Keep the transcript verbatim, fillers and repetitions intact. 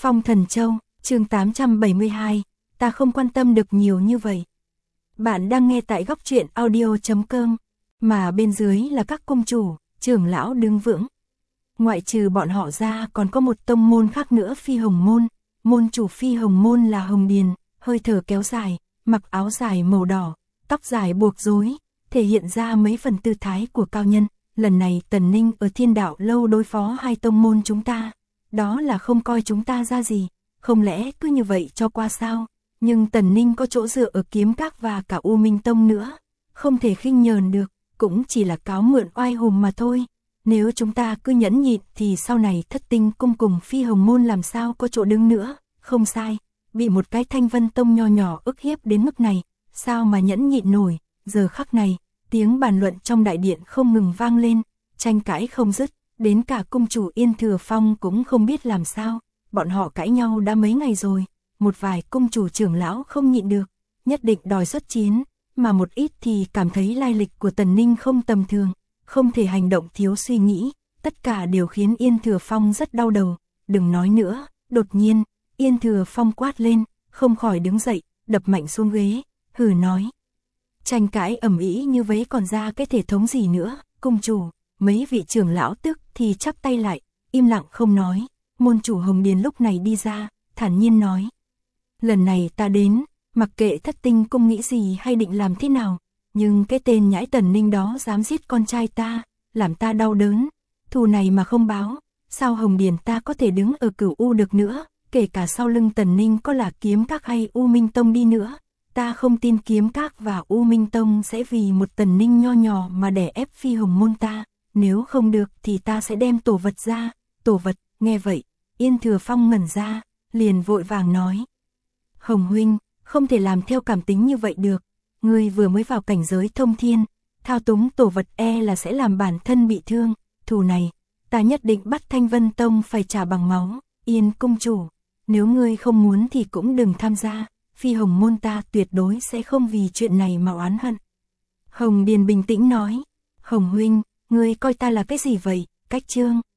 Phong Thần Châu, chương tám trăm bảy mươi hai, ta không quan tâm được nhiều như vậy. Bạn đang nghe tại góc truyện audio chấm com, mà bên dưới là các cung chủ, trưởng lão đứng vững. Ngoại trừ bọn họ ra còn có một tông môn khác nữa, Phi Hồng Môn. Môn chủ Phi Hồng Môn là Hồng Điền, hơi thở kéo dài, mặc áo dài màu đỏ, tóc dài buộc rối, thể hiện ra mấy phần tư thái của cao nhân. Lần này Tần Ninh ở Thiên Đạo Lâu đối phó hai tông môn chúng ta, đó là không coi chúng ta ra gì, không lẽ cứ như vậy cho qua sao? Nhưng Tần Ninh có chỗ dựa ở Kiếm Các và cả U Minh Tông nữa, không thể khinh nhờn được, cũng chỉ là cáo mượn oai hùng mà thôi. Nếu chúng ta cứ nhẫn nhịn thì sau này Thất Tinh Cung cùng Phi Hồng Môn làm sao có chỗ đứng nữa. Không sai, bị một cái Thanh Vân Tông nho nhỏ ức hiếp đến mức này, sao mà nhẫn nhịn nổi. Giờ khắc này, tiếng bàn luận trong đại điện không ngừng vang lên, tranh cãi không dứt, đến cả cung chủ Yên Thừa Phong cũng không biết làm sao. Bọn họ cãi nhau đã mấy ngày rồi, một vài cung chủ trưởng lão không nhịn được, nhất định đòi xuất chiến, mà một ít thì cảm thấy lai lịch của Tần Ninh không tầm thường, không thể hành động thiếu suy nghĩ, tất cả đều khiến Yên Thừa Phong rất đau đầu. Đừng nói nữa. Đột nhiên, Yên Thừa Phong quát lên, không khỏi đứng dậy, đập mạnh xuống ghế, hừ nói: tranh cãi ầm ĩ như vậy còn ra cái thể thống gì nữa? Cung chủ, mấy vị trưởng lão tức thì chắp tay lại, im lặng không nói. Môn chủ Hồng Điền lúc này đi ra, thản nhiên nói: lần này ta đến, mặc kệ Thất Tinh Cung nghĩ gì hay định làm thế nào, nhưng cái tên nhãi Tần Ninh đó dám giết con trai ta, làm ta đau đớn, thù này mà không báo, sao Hồng Điền ta có thể đứng ở Cửu U được nữa? Kể cả sau lưng Tần Ninh có là Kiếm Các hay U Minh Tông đi nữa, ta không tin Kiếm Các và U Minh Tông sẽ vì một Tần Ninh nho nhỏ mà đè ép Phi Hồng Môn ta. Nếu không được thì ta sẽ đem tổ vật ra. Tổ vật? Nghe vậy, Yên Thừa Phong ngẩn ra, liền vội vàng nói: Hồng huynh, không thể làm theo cảm tính như vậy được. Ngươi vừa mới vào cảnh giới thông thiên, thao túng tổ vật e là sẽ làm bản thân bị thương. Thù này, ta nhất định bắt Thanh Vân Tông phải trả bằng máu. Yên cung chủ, nếu ngươi không muốn thì cũng đừng tham gia, Phi Hồng Môn ta tuyệt đối sẽ không vì chuyện này mà oán hận. Hồng Điền bình tĩnh nói: Hồng huynh, ngươi coi ta là cái gì vậy? Cách chương.